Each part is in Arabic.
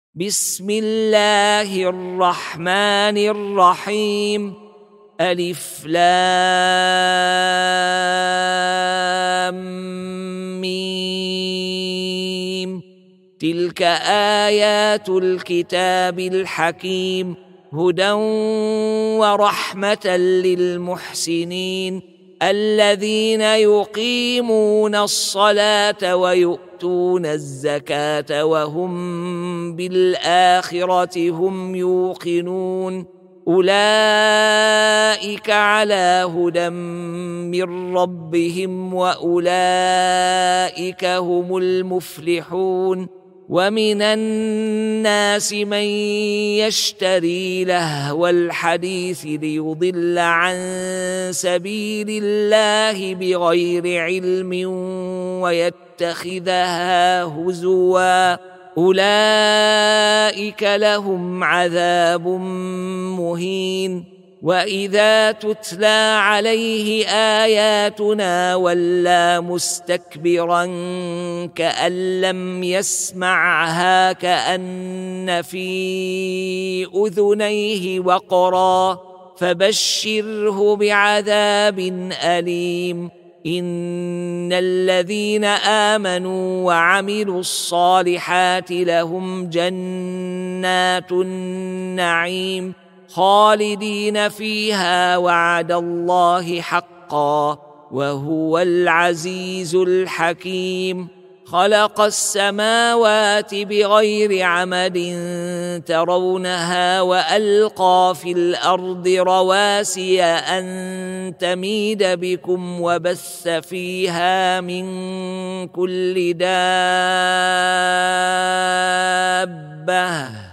بسم الله الرحمن الرحيم. ألف لام ميم. تلك آيات الكتاب الحكيم، هدى ورحمة للمحسنين الذين يقيمون الصلاة ويؤتون الزكاة وهم بالآخرة هم يوقنون. أولئك على هدى من ربهم وأولئك هم المفلحون. ومن الناس من يشتري لهو الحديث ليضل عن سبيل الله بغير علم ويتخذها هزوا، أولئك لهم عذاب مهين. وإذا تتلى عليه آياتنا ولى مستكبرا كأن لم يسمعها كأن في أذنيه وقرا، فبشره بعذاب أليم. إن الذين آمنوا وعملوا الصالحات لهم جنات النعيم خالدين فيها، وعد الله حقا وهو العزيز الحكيم. خلق السماوات بغير عمد ترونها وألقى في الأرض رواسي أن تميد بكم وبث فيها من كل دابة،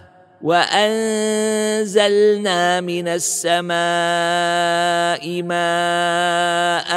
وأنزلنا من السماء ماء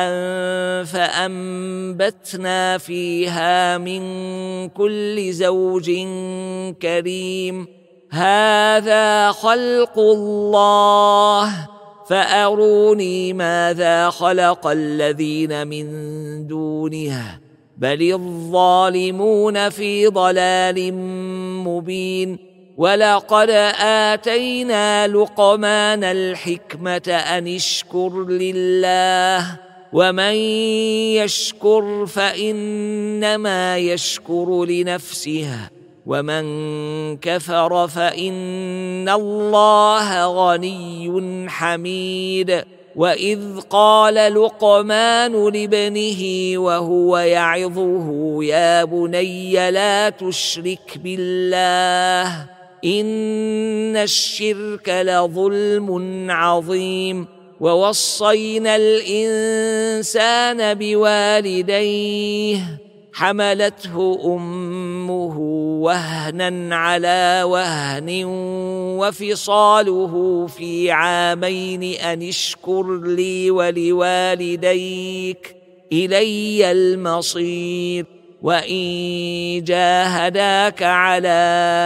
فأنبتنا فيها من كل زوج كريم. هذا خلق الله، فأروني ماذا خلق الذين من دونه، بل الظالمون في ضلال مبين. ولقد آتينا لقمان الحكمة أن اشكر لله، ومن يشكر فإنما يشكر لنفسه، ومن كفر فإن الله غني حميد. وإذ قال لقمان لابنه وهو يعظه يا بني لا تشرك بالله إن الشرك لظلم عظيم. ووصينا الإنسان بوالديه حملته أمه وهنا على وهن وفصاله في عامين أن اشكر لي ولوالديك إلي المصير. وإن جاهداك على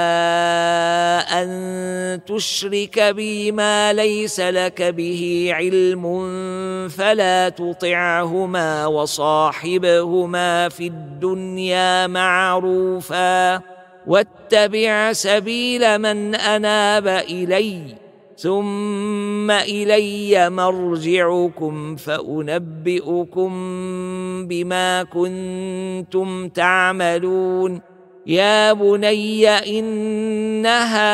أن تشرك بي ما ليس لك به علم فلا تطعهما وصاحبهما في الدنيا معروفا، واتبع سبيل من أناب إلي، ثم إلي مرجعكم فأنبئكم بما كنتم تعملون. يا بني إنها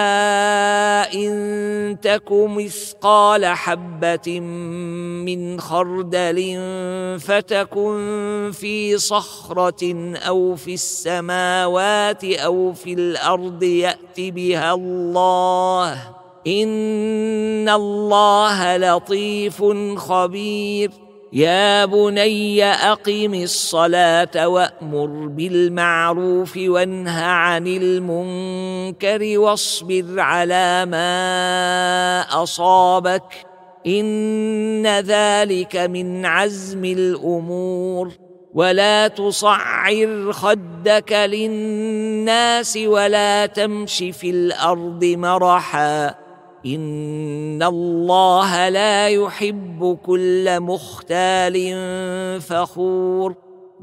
إن تك مثقال حبة من خردل فتكن في صخرة أو في السماوات أو في الأرض يأت بها الله، إن الله لطيف خبير. يا بني أقم الصلاة وأمر بالمعروف وانه عن المنكر واصبر على ما أصابك، إن ذلك من عزم الأمور. ولا تصعر خدك للناس ولا تمش في الأرض مرحا، إن الله لا يحب كل مختال فخور.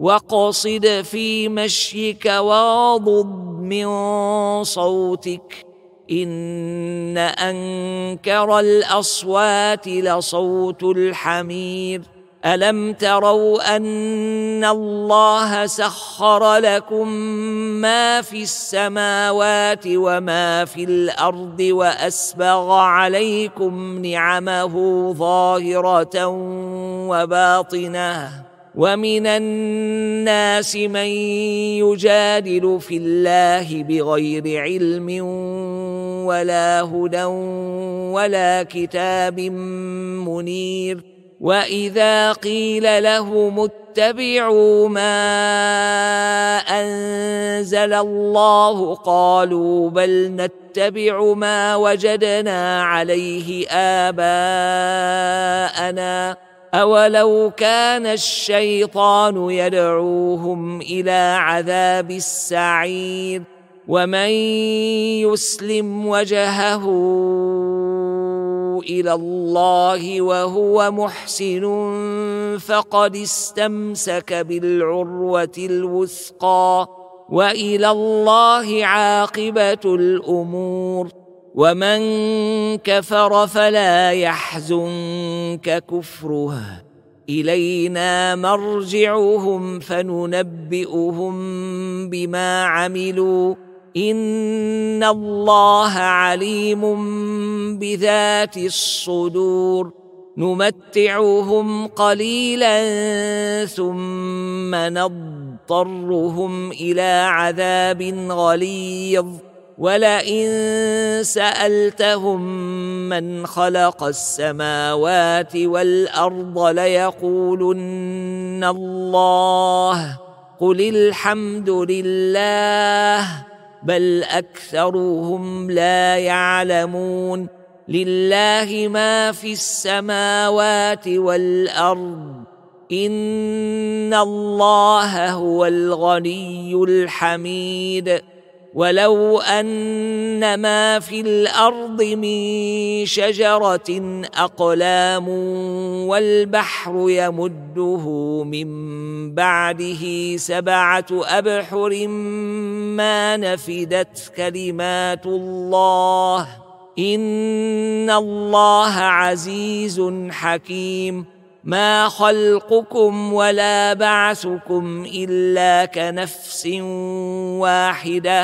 واقصد في مشيك واغضض من صوتك إن أنكر الأصوات لصوت الحمير ألم تروا أن الله سخر لكم ما في السماوات وما في الأرض وأسبغ عليكم نعمه ظاهرة وباطنة ومن الناس من يجادل في الله بغير علم ولا هدى ولا كتاب منير وإذا قيل لهم اتبعوا ما أنزل الله قالوا بل نتبع ما وجدنا عليه آباءنا أولو كان الشيطان يدعوهم إلى عذاب السعير ومن يسلم وجهه إلى الله وهو محسن فقد استمسك بالعروة الوثقى وإلى الله عاقبة الأمور ومن كفر فلا يحزنك كفره إلينا مرجعهم فننبئهم بما عملوا إن الله عليم بذات الصدور نمتعهم قليلا ثم نضطرهم إلى عذاب غليظ ولئن سألتهم من خلق السماوات والأرض ليقولن الله قل الحمد لله بل أكثرهم لا يعلمون لله ما في السماوات والأرض إن الله هو الغني الحميد ولو أن ما في الأرض من شجرة أقلام والبحر يمده من بعده 7 أبحر ما نفدت كلمات الله إن الله عزيز حكيم ما خلقكم ولا بعثكم إلا كنفس واحدة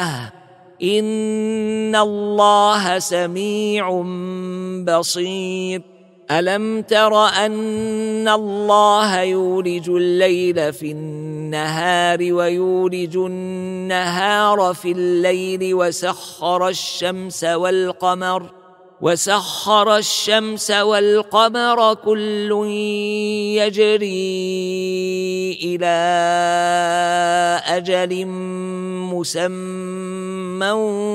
إن الله سميع بصير ألم تر أن الله يولج الليل في النهار ويولج النهار في الليل وسخر الشمس والقمر كل يجري إلى أجل مسمى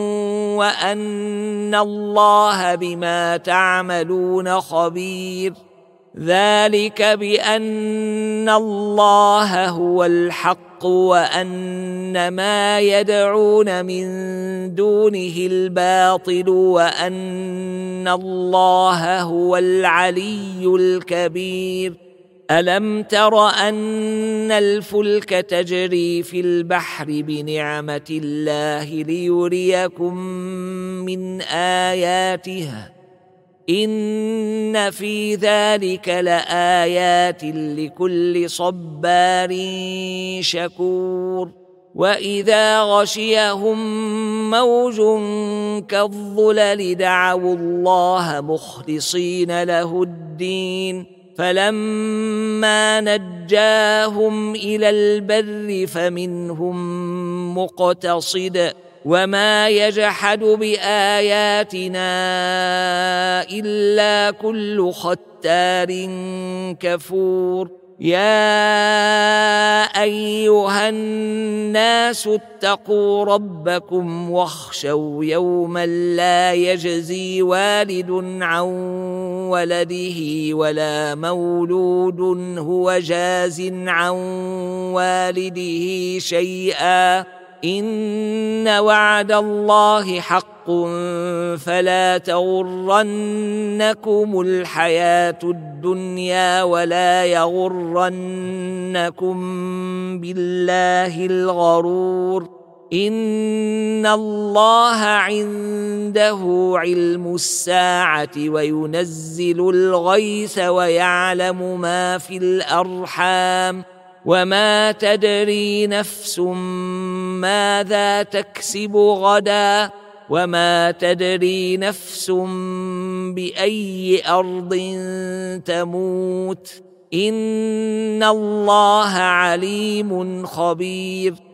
وأن الله بما تعملون خبير ذلك بأن الله هو الحق وأن ما يدعون من دونه الباطل وأن الله هو العلي الكبير ألم تر أن الفلك تجري في البحر بنعمة الله ليريكم من آياته إن في ذلك لآيات لكل صبار شكور وإذا غشيهم موج كالظلل دعوا الله مخلصين له الدين فلما نجاهم إلى البر فمنهم مقتصد وما يجحد بآياتنا إلا كل ختار كفور يا أيها الناس اتقوا ربكم واخشوا يوما لا يجزي والد عن ولده ولا مولود هو جاز عن والده شيئا إن وعد الله حق فلا تغرنكم الحياة الدنيا ولا يغرنكم بالله الغرور إن الله عنده علم الساعة وينزل الغيث ويعلم ما في الأرحام وما تدري نفس ماذا تكسب غدا وما تدري نفس بأي أرض تموت إن الله عليم خبير